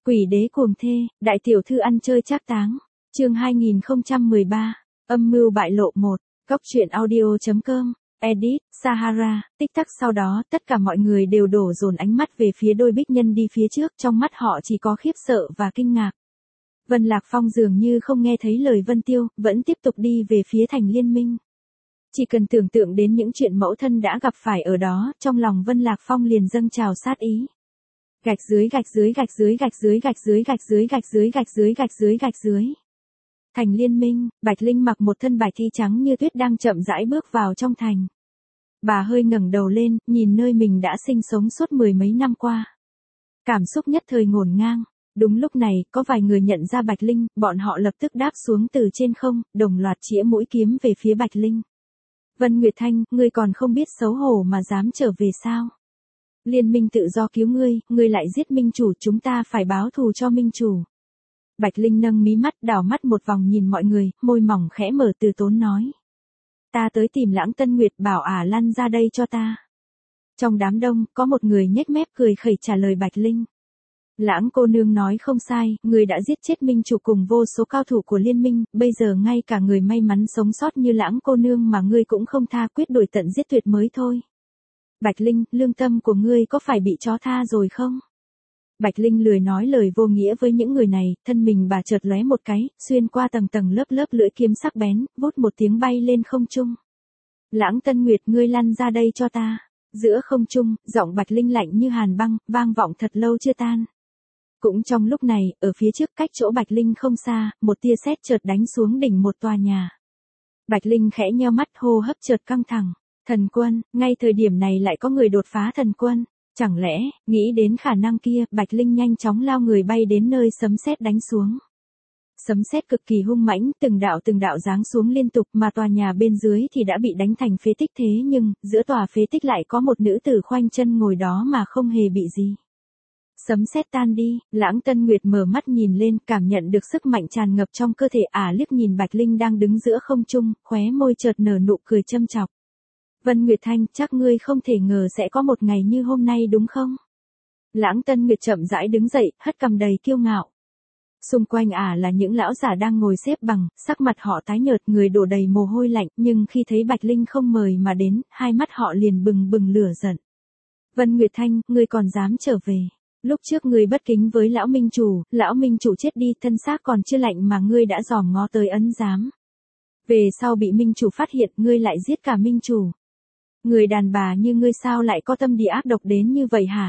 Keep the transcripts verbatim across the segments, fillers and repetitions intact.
Quỷ đế cuồng thê, đại tiểu thư ăn chơi trác táng. Chương hai nghìn không trăm mười ba, âm mưu bại lộ một. Góc truyện audio chấm com. Edit, Sahara, tích tắc sau đó, tất cả mọi người đều đổ dồn ánh mắt về phía đôi bích nhân đi phía trước, trong mắt họ chỉ có khiếp sợ và kinh ngạc. Vân Lạc Phong dường như không nghe thấy lời Vân Tiêu, vẫn tiếp tục đi về phía thành liên minh. Chỉ cần tưởng tượng đến những chuyện mẫu thân đã gặp phải ở đó, trong lòng Vân Lạc Phong liền dâng trào sát ý. Gạch dưới gạch dưới gạch dưới gạch dưới gạch dưới gạch dưới gạch dưới gạch dưới gạch dưới gạch dưới. Thành liên minh, Bạch Linh mặc một thân bạch thi trắng như tuyết đang chậm rãi bước vào trong thành. Bà hơi ngẩng đầu lên, nhìn nơi mình đã sinh sống suốt mười mấy năm qua. Cảm xúc nhất thời ngổn ngang. Đúng lúc này, có vài người nhận ra Bạch Linh, bọn họ lập tức đáp xuống từ trên không, đồng loạt chĩa mũi kiếm về phía Bạch Linh. Vân Nguyệt Thanh, ngươi còn không biết xấu hổ mà dám trở về sao? Liên minh tự do cứu ngươi, ngươi lại giết minh chủ, chúng ta phải báo thù cho minh chủ. Bạch Linh nâng mí mắt, đảo mắt một vòng nhìn mọi người, môi mỏng khẽ mở từ tốn nói. Ta tới tìm Lãng Tân Nguyệt, bảo ả lăn ra đây cho ta. Trong đám đông, có một người nhếch mép cười khẩy trả lời Bạch Linh. Lãng cô nương nói không sai, người đã giết chết minh chủ cùng vô số cao thủ của liên minh, bây giờ ngay cả người may mắn sống sót như Lãng cô nương mà ngươi cũng không tha, quyết đuổi tận giết tuyệt mới thôi. Bạch Linh, lương tâm của ngươi có phải bị chó tha rồi không? Bạch Linh lười nói lời vô nghĩa với những người này, thân mình bà chợt lóe một cái, xuyên qua tầng tầng lớp lớp lưỡi kiếm sắc bén, vút một tiếng bay lên không trung. Lãng Tân Nguyệt, ngươi lăn ra đây cho ta. Giữa không trung, giọng Bạch Linh lạnh như hàn băng, vang vọng thật lâu chưa tan. Cũng trong lúc này, ở phía trước cách chỗ Bạch Linh không xa, một tia sét chợt đánh xuống đỉnh một tòa nhà. Bạch Linh khẽ nheo mắt, hô hấp chợt căng thẳng. Thần quân, ngay thời điểm này lại có người đột phá thần quân. Chẳng lẽ, nghĩ đến khả năng kia, Bạch Linh nhanh chóng lao người bay đến nơi sấm sét đánh xuống. Sấm sét cực kỳ hung mãnh, từng đạo từng đạo giáng xuống liên tục mà tòa nhà bên dưới thì đã bị đánh thành phế tích, thế nhưng, giữa tòa phế tích lại có một nữ tử khoanh chân ngồi đó mà không hề bị gì. Sấm sét tan đi, Lãng Tân Nguyệt mở mắt nhìn lên, cảm nhận được sức mạnh tràn ngập trong cơ thể, ả liếc nhìn Bạch Linh đang đứng giữa không trung, khóe môi chợt nở nụ cười châm chọc. Vân Nguyệt Thanh, chắc ngươi không thể ngờ sẽ có một ngày như hôm nay đúng không? Lãng Tân Nguyệt chậm rãi đứng dậy, hất cằm đầy kiêu ngạo. Xung quanh ả là những lão giả đang ngồi xếp bằng, sắc mặt họ tái nhợt, người đổ đầy mồ hôi lạnh, nhưng khi thấy Bạch Linh không mời mà đến, hai mắt họ liền bừng bừng lửa giận. Vân Nguyệt Thanh, ngươi còn dám trở về? Lúc trước ngươi bất kính với lão minh chủ, lão minh chủ chết đi, thân xác còn chưa lạnh mà ngươi đã dòm ngó tới ấn giám. Về sau bị minh chủ phát hiện, ngươi lại giết cả minh chủ. Người đàn bà như ngươi sao lại có tâm địa ác độc đến như vậy hả?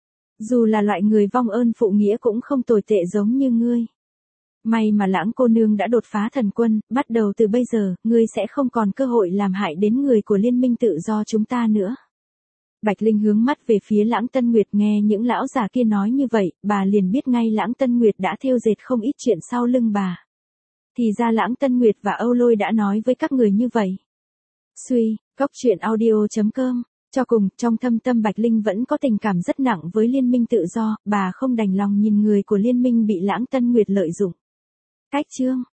Dù là loại người vong ơn phụ nghĩa cũng không tồi tệ giống như ngươi. May mà Lãng cô nương đã đột phá thần quân, bắt đầu từ bây giờ, ngươi sẽ không còn cơ hội làm hại đến người của liên minh tự do chúng ta nữa. Bạch Linh hướng mắt về phía Lãng Tân Nguyệt, nghe những lão già kia nói như vậy, bà liền biết ngay Lãng Tân Nguyệt đã thêu dệt không ít chuyện sau lưng bà. Thì ra Lãng Tân Nguyệt và Âu Lôi đã nói với các người như vậy. Suy, góc truyện audio chấm com. Cho cùng, trong thâm tâm Bạch Linh vẫn có tình cảm rất nặng với liên minh tự do, bà không đành lòng nhìn người của liên minh bị Lãng Tân Nguyệt lợi dụng. Cách chương.